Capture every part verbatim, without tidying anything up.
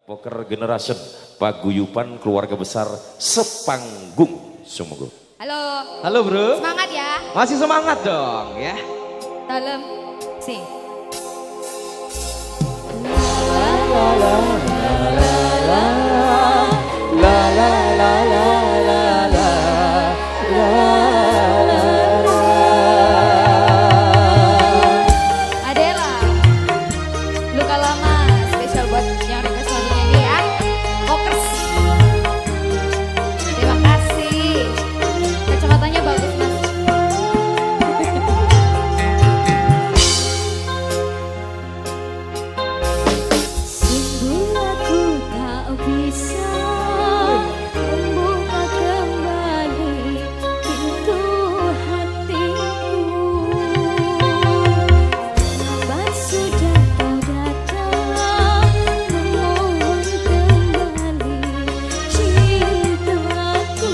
Poker Generation, paguyuban keluarga besar sepanggung sungguh. Halo. Halo bro. Semangat ya. Masih semangat dong ya. Dalam sing. La la la la la la la la la la la. Adela, luka lama spesial buat yang request lagunya ini ya. Pokers. Terima kasih. Kacamatanya bagus mas. Sungguh aku tak bisa membuka kembali pintu hatiku. Sabar sudah kau datang memohon kembali cintaku.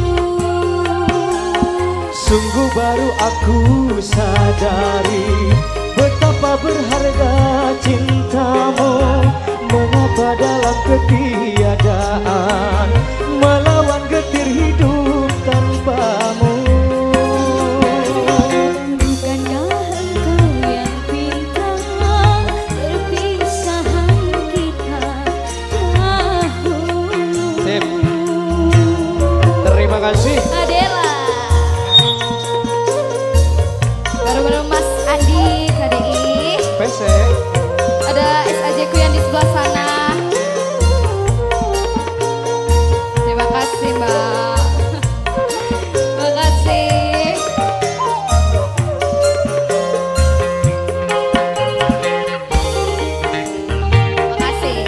Sungguh baru aku sadari betapa berharga cintamu. Mengapa dalam ketiadaan melawan getir hidup tanpamu. Bukankah engkau yang pinta perpisahan kita dahulu. Sip. Terima kasih. Adela. Baru-baru Mas Andi K D I. P C. Ada S A J ku yang di sebelah sana. Terima kasih Mbak. Terima kasih. Terima kasih.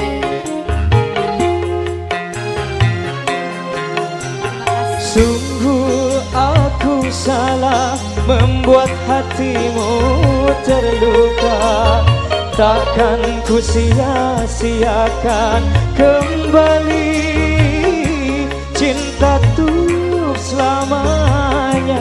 Terima kasih. Sungguh aku salah membuat hatimu terluka. Takkan ku sia-siakan kembali cinta tuh selamanya.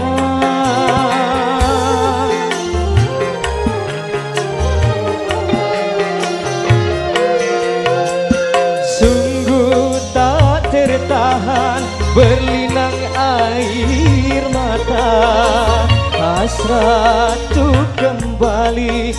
Sungguh tak tertahan berlinang air mata. Hasrat tuh kembali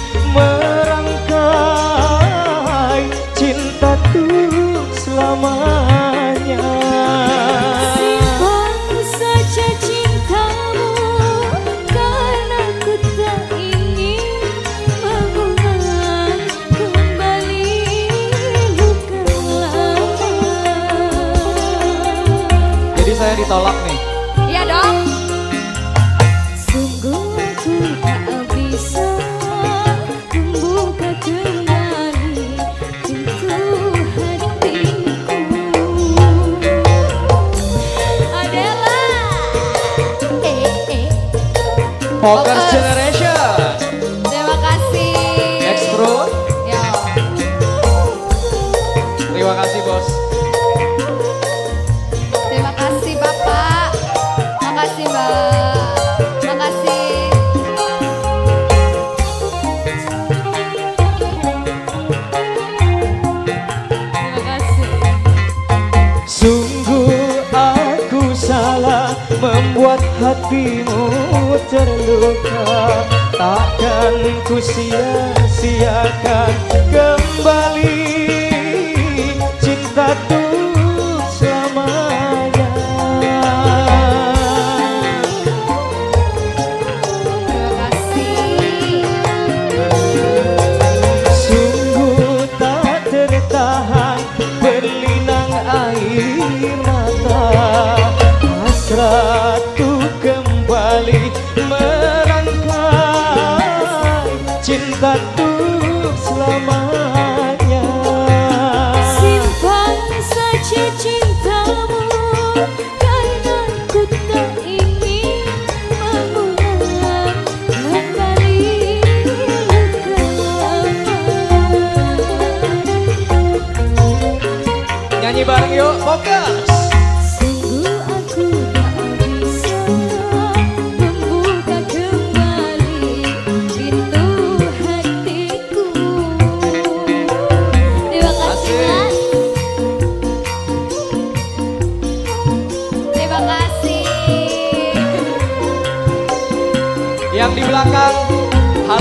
merangkai cinta tuh selamanya. Simpan saja cintamu karena ku tak ingin mengulang kembali luka lama. Jadi saya ditolak nih. Iya dong. Sungguh aku tak bisa membuka kembali pintu hatiku. Adela. Eh eh. Poker Focus. Generation. Terima kasih. Next bro. Ya. Terima kasih bos. Terima kasih Bapak. Makasih Mbak. Makasih. Terima kasih. Sungguh aku salah membuat hatimu terluka. Takkan ku sia-siakan kembali cinta tuh selamanya. Terima kasih. Sungguh tak tertahan berlinang air mata. Hasrat tuh kembali merangkai cinta tuh selamanya. Simpan saja cintamu karena ku tak ingin mengulang kembali luka lama. Nyanyi bareng yuk, fokus. Sungguh aku tak bisa membuka kembali pintu hatiku. Terima kasih mas.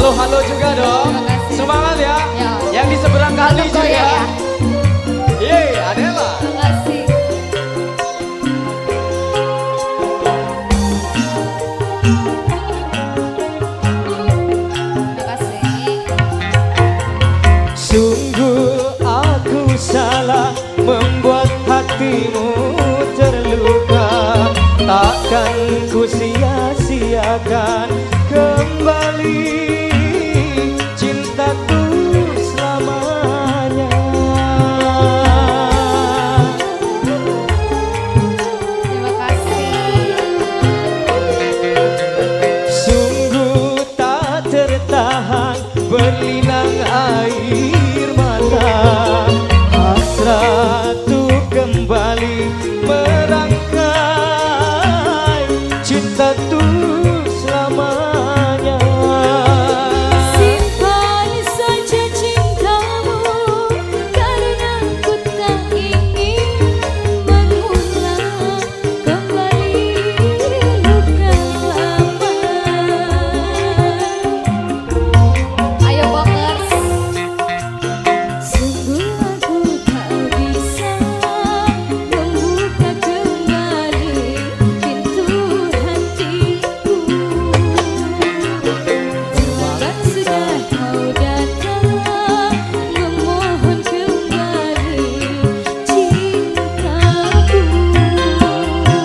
Halo-halo juga dong. Terima kasih. Semangat ya. Ya. Yang di seberang kali Untuk juga. Koya ya. Yeay, Adela. Terima kasih. Terima kasih. Sungguh aku salah membuat hatimu terluka. Takkan ku sia-siakan kembali cintaku selamanya. Terima kasih. Sungguh tak tertahan berlinang air mata. Hasratku kembali merangkai cinta tu selamanya. Simpan saja cintamu, karena ku tak ingin mengulang kembali luka lama. Ayo Bokers. Sungguh aku tak bisa membuka kembali pintu hatiku. Walau sudah kau datang memohon kembali cintaku.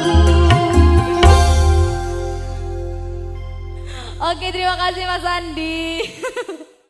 Oke, terima kasih Mas Andi.